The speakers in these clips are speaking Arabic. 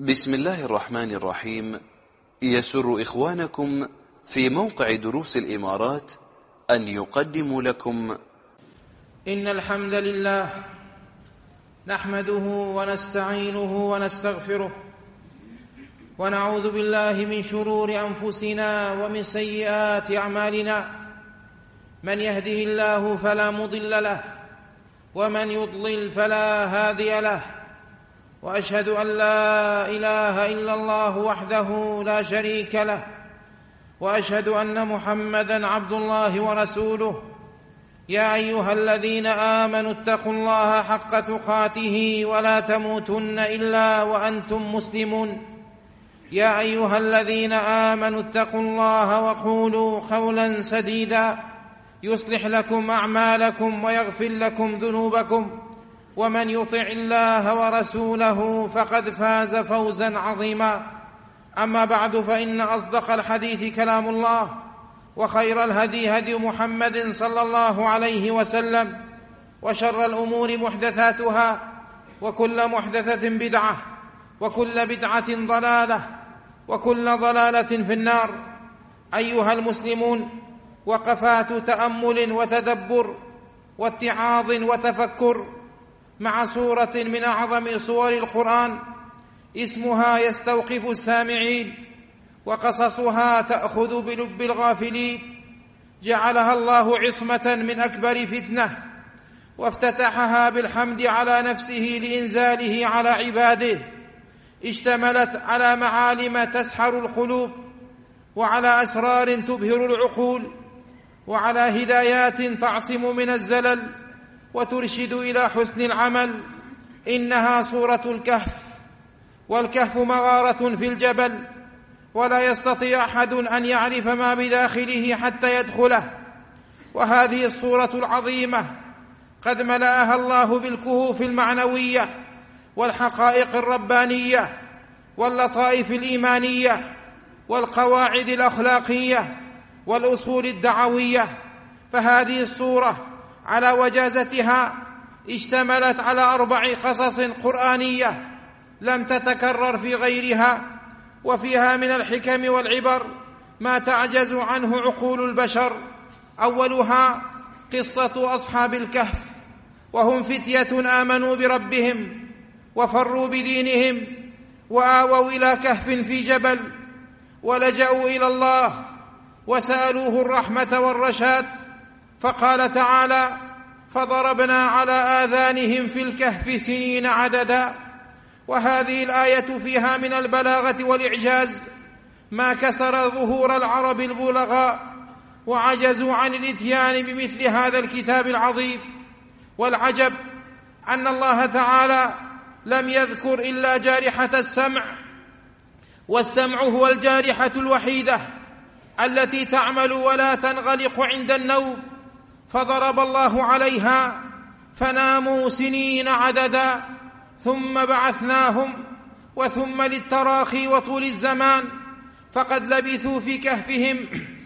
بسم الله الرحمن الرحيم. يسر إخوانكم في موقع دروس الإمارات أن يقدموا لكم إن الحمد لله نحمده ونستعينه ونستغفره ونعوذ بالله من شرور أنفسنا ومن سيئات أعمالنا. من يهده الله فلا مضل له ومن يضلل فلا هادي له، وأشهد أن لا إله إلا الله وحده لا شريك له، وأشهد أن محمدًا عبد الله ورسوله. يا أيها الذين آمنوا اتقوا الله حق تقاته ولا تموتن إلا وأنتم مسلمون. يا أيها الذين آمنوا اتقوا الله وقولوا قولا سديدا يصلح لكم أعمالكم ويغفر لكم ذنوبكم، ومن يطع الله ورسوله فقد فاز فوزا عظيما. أما بعد، فإن أصدق الحديث كلام الله، وخير الهدي هدي محمد صلى الله عليه وسلم، وشر الأمور محدثاتها، وكل محدثة بدعة، وكل بدعة ضلالة، وكل ضلالة في النار. أيها المسلمون، وقفات تأمل وتدبر واتعاظ وتفكر مع سورة من أعظم سور القرآن، اسمها يستوقف السامعين، وقصصها تأخذ بلب الغافلين. جعلها الله عصمة من أكبر فتنة، وافتتحها بالحمد على نفسه لإنزاله على عباده. اشتملت على معالم تسحر القلوب، وعلى أسرار تبهر العقول، وعلى هدايات تعصم من الزلل وترشد إلى حسن العمل. إنها سورة الكهف، والكهف مغارة في الجبل، ولا يستطيع أحد أن يعرف ما بداخله حتى يدخله. وهذه السورة العظيمة قد ملأها الله بالكهوف المعنوية والحقائق الربانية واللطائف الإيمانية والقواعد الأخلاقية والأصول الدعوية. فهذه السورة على وجازتها اشتملت على 4 قصص قرآنية لم تتكرر في غيرها، وفيها من الحكم والعبر ما تعجز عنه عقول البشر. أولها قصة أصحاب الكهف، وهم فتية آمنوا بربهم وفروا بدينهم، وآووا إلى كهف في جبل، ولجأوا إلى الله وسألوه الرحمة والرشاد. فقال تعالى: فضربنا على آذانهم في الكهف سنين عددا. وهذه الآية فيها من البلاغة والإعجاز ما كسر ظهور العرب البلغاء، وعجزوا عن الإتيان بمثل هذا الكتاب العظيم. والعجب أن الله تعالى لم يذكر إلا جارحة السمع، والسمع هو الجارحة الوحيدة التي تعمل ولا تنغلق عند النوم، فضرب الله عليها فناموا سنين عددا، ثم بعثناهم، وثم للتراخي وطول الزمان، فقد لبثوا في كهفهم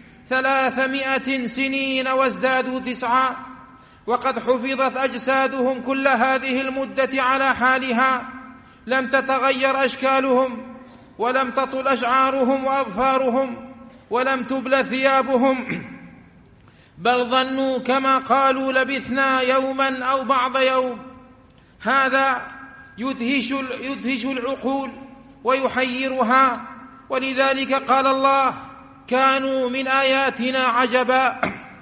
300 سنين وازدادوا 9. وقد حفظت أجسادهم كل هذه المدة على حالها، لم تتغير أشكالهم، ولم تطل أشعارهم وأظفارهم، ولم تبل ثيابهم، بل ظنوا كما قالوا: لبثنا يوما أو بعض يوم. هذا يدهش العقول ويحيرها، ولذلك قال الله: كانوا من آياتنا عجبا.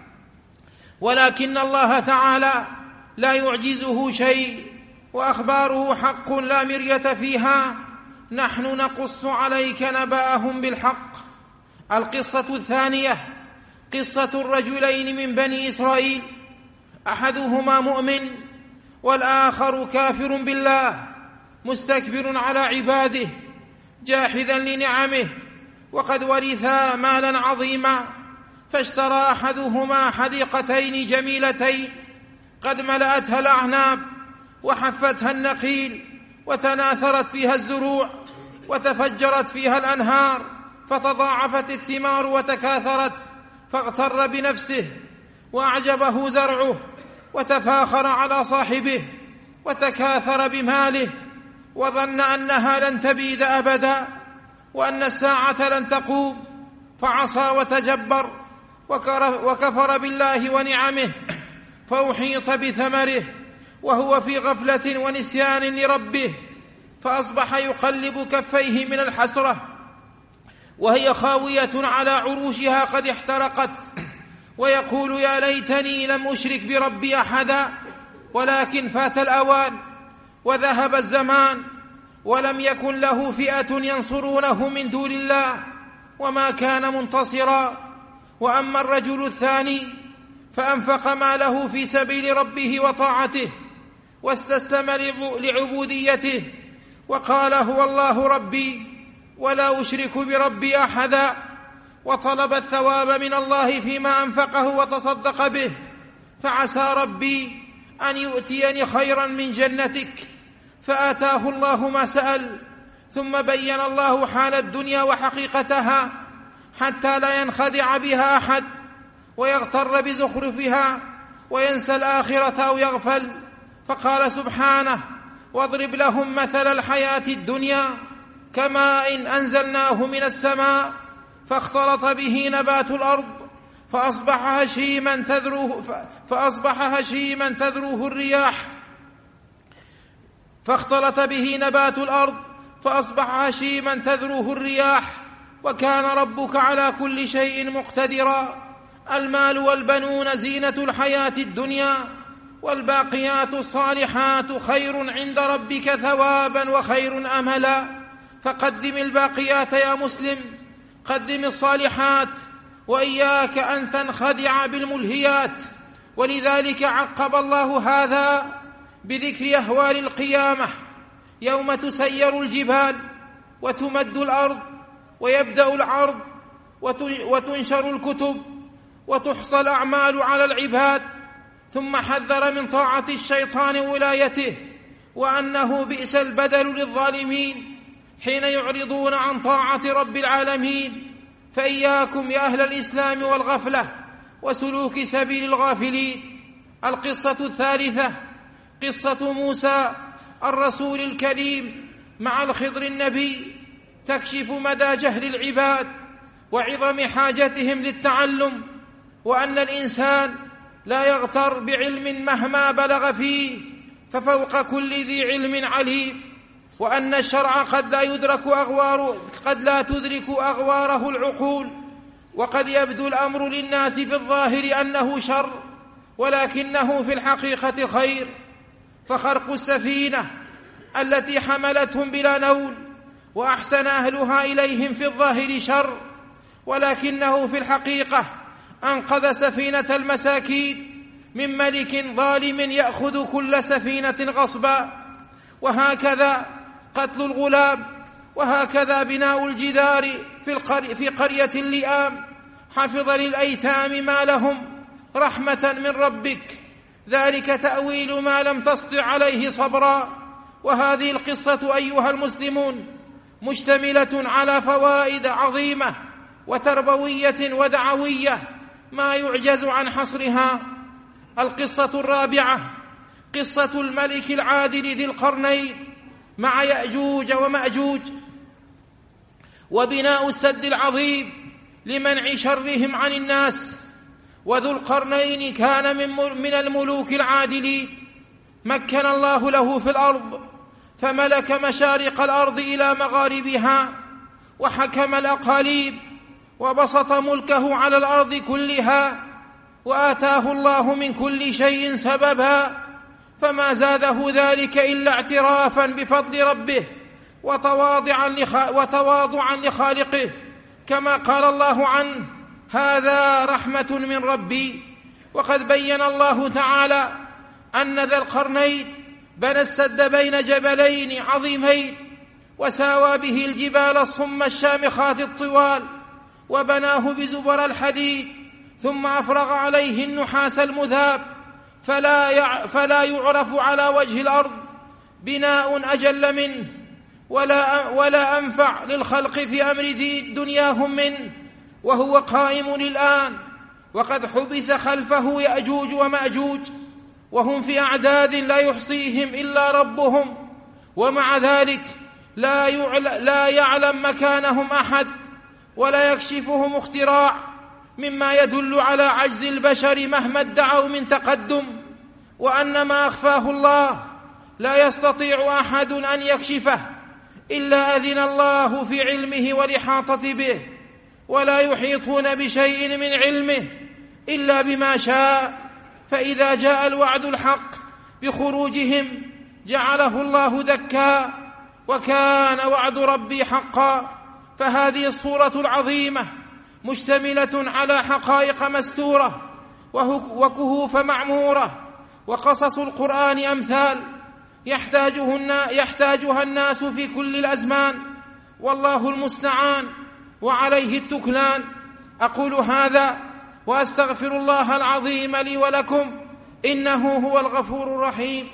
ولكن الله تعالى لا يعجزه شيء، وأخباره حق لا مرية فيها. نحن نقص عليك نبأهم بالحق. القصة الثانية قصة الرجلين من بني إسرائيل، أحدهما مؤمن والآخر كافر بالله، مستكبر على عباده، جاحدا لنعمه، وقد ورثا مالا عظيما. فاشترى أحدهما حديقتين جميلتين قد ملأتها الأعناب وحفتها النخيل، وتناثرت فيها الزروع، وتفجرت فيها الأنهار، فتضاعفت الثمار وتكاثرت. فاغتر بنفسه وأعجبه زرعه، وتفاخر على صاحبه، وتكاثر بماله، وظن أنها لن تبيد أبدا وأن الساعة لن تقوم، فعصى وتجبر وكفر بالله ونعمه، فأحيط بثمره وهو في غفلة ونسيان لربه، فأصبح يقلب كفيه من الحسرة وهي خاوية على عروشها قد احترقت، ويقول يا ليتني لم أشرك بربي أحدا، ولكن فات الأوان وذهب الزمان ولم يكن له فئة ينصرونه من دون الله وما كان منتصرا. وأما الرجل الثاني فأنفق ماله في سبيل ربه وطاعته واستسلم لعبوديته وقال هو الله ربي ولا أشرك بربي أحدا، وطلب الثواب من الله فيما أنفقه وتصدق به، فعسى ربي أن يؤتيني خيرا من جنتك، فآتاه الله ما سأل. ثم بين الله حال الدنيا وحقيقتها حتى لا ينخدع بها أحد ويغتر بزخرفها وينسى الآخرة أو يغفل، فقال سبحانه واضرب لهم مثل الحياة الدنيا كماء أنزلناه من السماء فاختلط به نبات الأرض فأصبح هشيما تذروه الرياح وكان ربك على كل شيء مقتدرا. المال والبنون زينة الحياة الدنيا، والباقيات الصالحات خير عند ربك ثوابا وخير أملا. فقدم الباقيات يا مسلم، قدم الصالحات، وإياك أن تنخدع بالملهيات. ولذلك عقب الله هذا بذكر أهوال القيامة يوم تسير الجبال وتمد الأرض ويبدأ العرض وتنشر الكتب وتحصى الأعمال على العباد، ثم حذر من طاعة الشيطان ولايته، وأنه بئس البدل للظالمين حين يعرضون عن طاعة رب العالمين. فإياكم يا أهل الإسلام والغفلة وسلوك سبيل الغافلين. القصة الثالثة قصة موسى الرسول الكريم مع الخضر النبي، تكشف مدى جهل العباد وعظم حاجتهم للتعلم، وأن الإنسان لا يغتر بعلم مهما بلغ فيه، ففوق كل ذي علم عليم، وأن الشرع قد لا تدرك أغواره العقول، وقد يبدو الأمر للناس في الظاهر أنه شر ولكنه في الحقيقة خير. فخرق السفينة التي حملتهم بلا نول وأحسن أهلها إليهم في الظاهر شر، ولكنه في الحقيقة أنقذ سفينة المساكين من ملك ظالم يأخذ كل سفينة غصبا. وهكذا قتل الغلام، وهكذا بناء الجدار في قرية اللئام حفظ للأيتام ما لهم رحمة من ربك، ذلك تأويل ما لم تسطع عليه صبرا. وهذه القصة أيها المسلمون مشتملة على فوائد عظيمة وتربوية ودعوية ما يعجز عن حصرها. القصة الرابعة قصة الملك العادل ذي القرنين مع يأجوج ومأجوج، وبناء السد العظيم لمنع شرهم عن الناس. وذو القرنين كان من الملوك العادلين، مكن الله له في الأرض فملك مشارق الأرض إلى مغاربها، وحكم الأقاليم، وبسط ملكه على الأرض كلها، وآتاه الله من كل شيء سببا، فما زاده ذلك إلا اعترافا بفضل ربه وتواضعا لخالقه، كما قال الله عنه هذا رحمة من ربي. وقد بين الله تعالى أن ذا القرنين بنى السد بين جبلين عظيمين، وساوى به الجبال الصم الشامخات الطوال، وبناه بزبر الحديد، ثم أفرغ عليه النحاس المذاب، فلا يعرف على وجه الأرض بناء أجل منه ولا أنفع للخلق في أمر دنياهم منه، وهو قائم الآن. وقد حبس خلفه يأجوج ومأجوج، وهم في أعداد لا يحصيهم إلا ربهم، ومع ذلك لا يعلم مكانهم أحد ولا يكشفهم اختراع، مما يدل على عجز البشر مهما ادعوا من تقدم، وأن ما أخفاه الله لا يستطيع أحد أن يكشفه إلا أذن الله في علمه والإحاطة به، ولا يحيطون بشيء من علمه إلا بما شاء. فإذا جاء الوعد الحق بخروجهم جعله الله دكا، وكان وعد ربي حقا. فهذه الصورة العظيمة مشتملة على حقائق مستورة وكهوف معمورة، وقصص القرآن أمثال يحتاجها الناس في كل الأزمان، والله المستعان وعليه التكلان. أقول هذا وأستغفر الله العظيم لي ولكم، إنه هو الغفور الرحيم.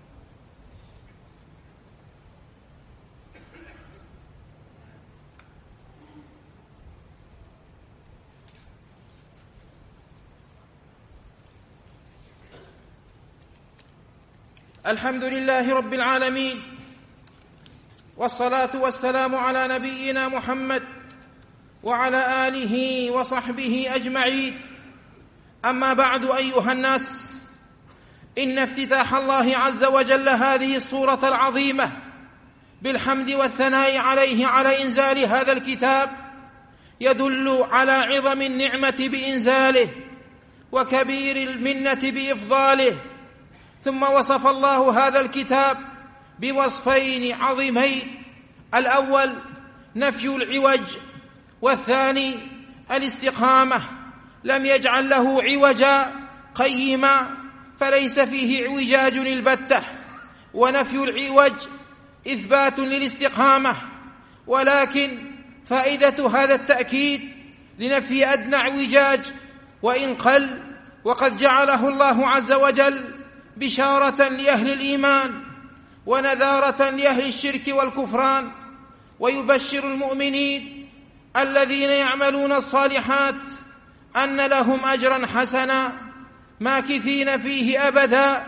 الحمد لله رب العالمين، والصلاة والسلام على نبينا محمد وعلى آله وصحبه أجمعين. أما بعد، أيها الناس، إن افتتاح الله عز وجل هذه الصورة العظيمة بالحمد والثناء عليه على إنزال هذا الكتاب يدل على عظم النعمة بإنزاله وكبير المنة بإفضاله. ثم وصف الله هذا الكتاب بوصفين عظيمين: الأول نفي العوج، والثاني الاستقامة. لم يجعل له عوجا قيما، فليس فيه اعوجاج البتة. ونفي العوج إثبات للاستقامة، ولكن فائدة هذا التأكيد لنفي أدنى اعوجاج وإن قل، وقد جعله الله عز وجل بشارة لأهل الإيمان ونذارة لأهل الشرك والكفران، ويبشر المؤمنين الذين يعملون الصالحات أن لهم أجرا حسنا ماكثين فيه أبدا،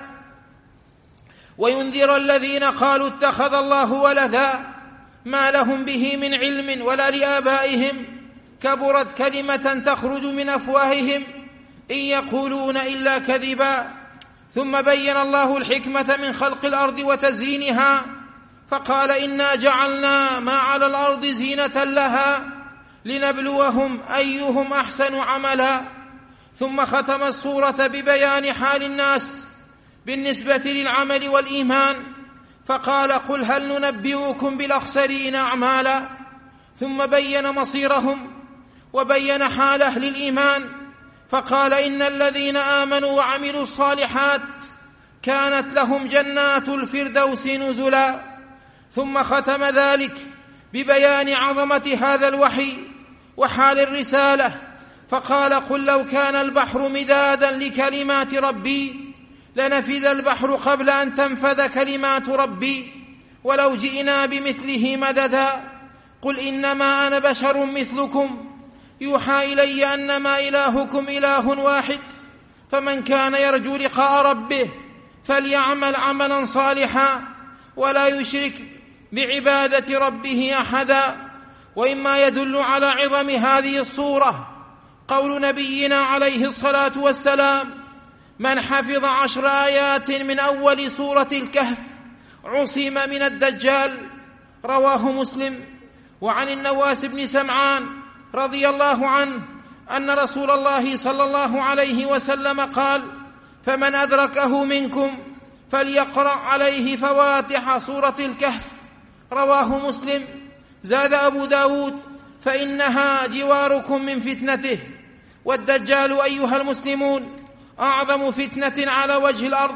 وينذر الذين قالوا اتخذ الله ولدا ما لهم به من علم ولا لآبائهم كبرت كلمة تخرج من أفواههم إن يقولون إلا كذبا. ثم بين الله الحكمة من خلق الأرض وتزيينها، فقال إنا جعلنا ما على الأرض زينة لها لنبلوهم أيهم أحسن عملا. ثم ختم السورة ببيان حال الناس بالنسبة للعمل والإيمان، فقال قل هل ننبئكم بالأخسرين أعمالا. ثم بين مصيرهم وبين حال أهل الإيمان، فقال إن الذين آمنوا وعملوا الصالحات كانت لهم جنات الفردوس نزلا. ثم ختم ذلك ببيان عظمة هذا الوحي وحال الرسالة، فقال قل لو كان البحر مدادا لكلمات ربي لنفذ البحر قبل أن تنفذ كلمات ربي ولو جئنا بمثله مددا. قل إنما أنا بشر مثلكم يوحى إلي أنما إلهكم إله واحد، فمن كان يرجو لقاء ربه فليعمل عملا صالحا ولا يشرك بعبادة ربه أحدا. وإما يدل على عظم هذه الصورة قول نبينا عليه الصلاة والسلام: من حفظ 10 آيات من أول سورة الكهف عصم من الدجال. رواه مسلم. وعن النواس بن سمعان رضي الله عنه أن رسول الله صلى الله عليه وسلم قال: فمن أدركه منكم فليقرأ عليه فواتح سورة الكهف. رواه مسلم. زاد أبو داود: فإنها جواركم من فتنته. والدجال أيها المسلمون أعظم فتنة على وجه الأرض،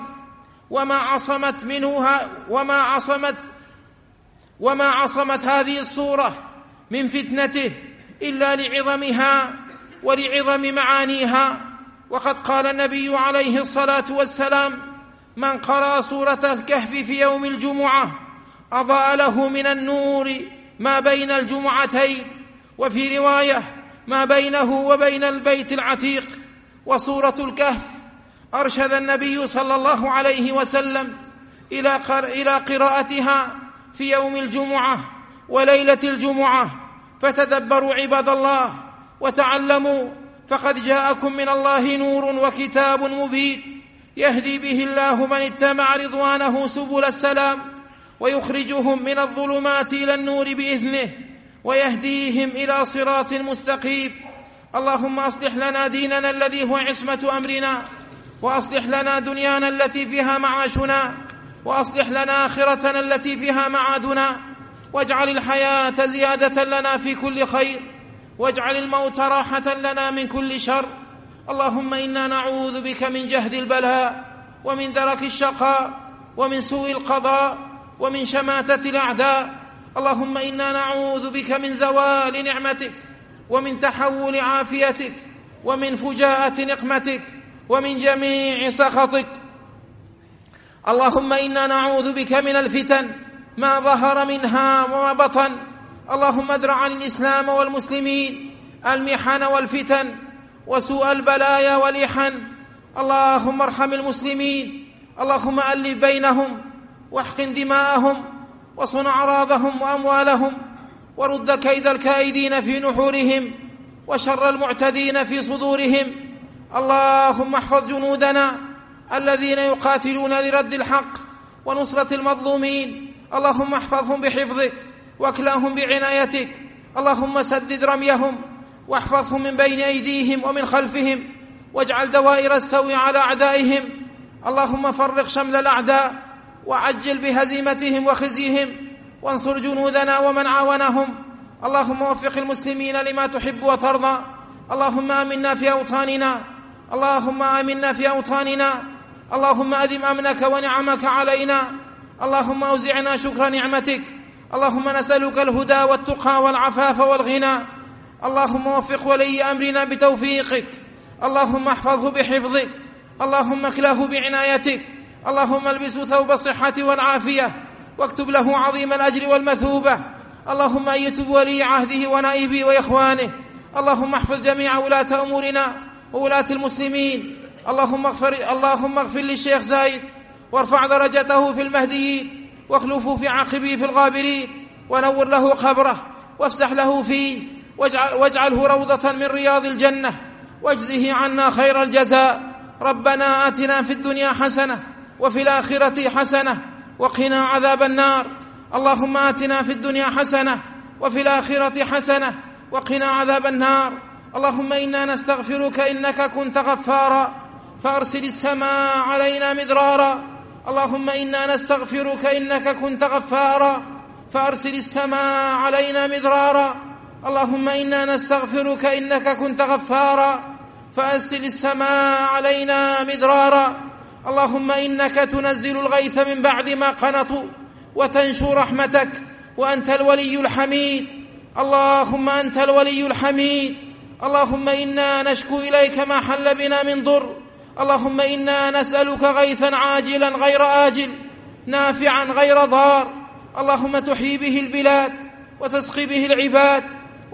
وما عصمت هذه الصورة من فتنته إلا لعظمها ولعظم معانيها. وقد قال النبي عليه الصلاة والسلام: من قرأ سورة الكهف في يوم الجمعة أضاء له من النور ما بين الجمعتين، وفي رواية ما بينه وبين البيت العتيق. وسورة الكهف أرشد النبي صلى الله عليه وسلم إلى قراءتها في يوم الجمعة وليلة الجمعة، فتدبروا عباد الله وتعلموا، فقد جاءكم من الله نور وكتاب مبين يهدي به الله من اتبع رضوانه سبل السلام، ويخرجهم من الظلمات إلى النور بإذنه، ويهديهم إلى صراط مستقيم. اللهم أصلح لنا ديننا الذي هو عصمة أمرنا، وأصلح لنا دنيانا التي فيها معاشنا، وأصلح لنا آخرتنا التي فيها معادنا، واجعل الحياة زيادة لنا في كل خير، واجعل الموت راحة لنا من كل شر. اللهم إنا نعوذ بك من جهد البلاء، ومن درك الشقاء، ومن سوء القضاء، ومن شماتة الأعداء. اللهم إنا نعوذ بك من زوال نعمتك، ومن تحول عافيتك، ومن فجاءة نقمتك، ومن جميع سخطك. اللهم إنا نعوذ بك من الفتن ما ظهر منها وما بطن. اللهم ادرع عن الإسلام والمسلمين المحن والفتن وسوء البلايا والإحن. اللهم ارحم المسلمين، اللهم ألف بينهم، واحقن دماءهم، وصن أعراضهم وأموالهم، ورد كيد الكائدين في نحورهم، وشر المعتدين في صدورهم. اللهم احفظ جنودنا الذين يقاتلون لرد الحق ونصرة المظلومين. اللهم احفظهم بحفظك، واكلأهم بعنايتك. اللهم سدد رميهم، واحفظهم من بين أيديهم ومن خلفهم، واجعل دوائر السوء على أعدائهم. اللهم فرق شمل الأعداء، وعجل بهزيمتهم وخزيهم، وانصر جنودنا ومن عاونهم. اللهم وفق المسلمين لما تحب وترضى. اللهم آمنا في أوطاننا، اللهم آمنا في أوطاننا. اللهم أدم أمنك ونعمك علينا. اللهم أوزعنا شكر نعمتك. اللهم نسألك الهدى والتقى والعفاف والغنى. اللهم وفق ولي أمرنا بتوفيقك. اللهم احفظه بحفظك. اللهم اكله بعنايتك. اللهم البسه ثوب الصحة والعافية، واكتب له عظيم الأجر والمثوبة. اللهم أيد ولي عهده ونائبه وإخوانه. اللهم احفظ جميع ولاة أمورنا وولاة المسلمين. اللهم اغفر للشيخ زايد، وارفع درجته في المهديين، واخلفه في عقبه في الغابرين، ونور له قبره، وافسح له فيه، واجعله روضة من رياض الجنة، واجزه عنا خير الجزاء. ربنا آتنا في الدنيا حسنة، وفي الآخرة حسنة، وقنا عذاب النار. اللهم آتنا في الدنيا حسنة، وفي الآخرة حسنة، وقنا عذاب النار. اللهم إنا نستغفرك إنك كنت غفارا، فأرسل السماء علينا مدرارا. اللهم إنا نستغفرك إنك كنت غفارا، فأرسل السماء علينا مدرارا. اللهم إنا نستغفرك إنك كنت غفارا، فأرسل السماء علينا مدرارا. اللهم إنك تنزل الغيث من بعد ما قنطوا، وتنشر رحمتك، وأنت الولي الحميد. اللهم أنت الولي الحميد. اللهم إنا نشكو إليك ما حل بنا من ضر. اللهم إنا نسألك غيثا عاجلا غير آجل، نافعا غير ضار. اللهم تحيي به البلاد، وتسقي به العباد،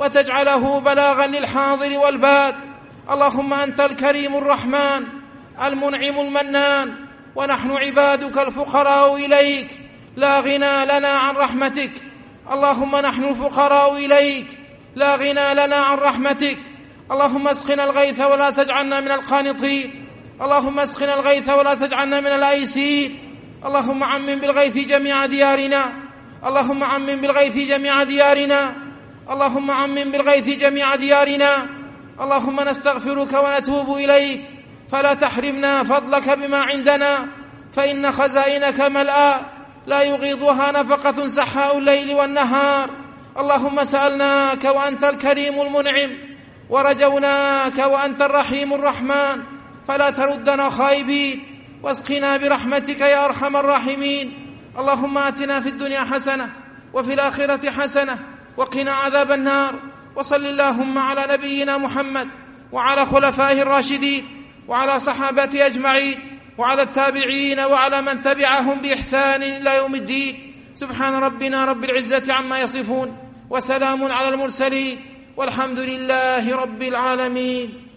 وتجعله بلاغا للحاضر والباد. اللهم أنت الكريم الرحمن المنعم المنان، ونحن عبادك الفقراء إليك، لا غنى لنا عن رحمتك. اللهم نحن الفقراء إليك، لا غنى لنا عن رحمتك. اللهم اسقنا الغيث ولا تجعلنا من القانطين. اللهم اسقنا الغيث ولا تجعلنا من الآيسين. اللهم عمم بالغيث جميع ديارنا. اللهم عمم بالغيث جميع ديارنا. اللهم عمم بالغيث جميع ديارنا. اللهم نستغفرك ونتوب إليك، فلا تحرمنا فضلك بما عندنا، فإن خزائنك ملأى لا يغيضها نفقة سحاء الليل والنهار. اللهم سألناك وأنت الكريم المنعم، ورجوناك وأنت الرحيم الرحمن، فلا تردنا خائبين، واسقنا برحمتك يا أرحم الراحمين. اللهم آتنا في الدنيا حسنة، وفي الآخرة حسنة، وقنا عذاب النار. وصل اللهم على نبينا محمد، وعلى خلفائه الراشدين، وعلى صحابته أجمعين، وعلى التابعين، وعلى من تبعهم بإحسان إلى يوم الدين. سبحان ربنا رب العزة عما يصفون، وسلام على المرسلين، والحمد لله رب العالمين.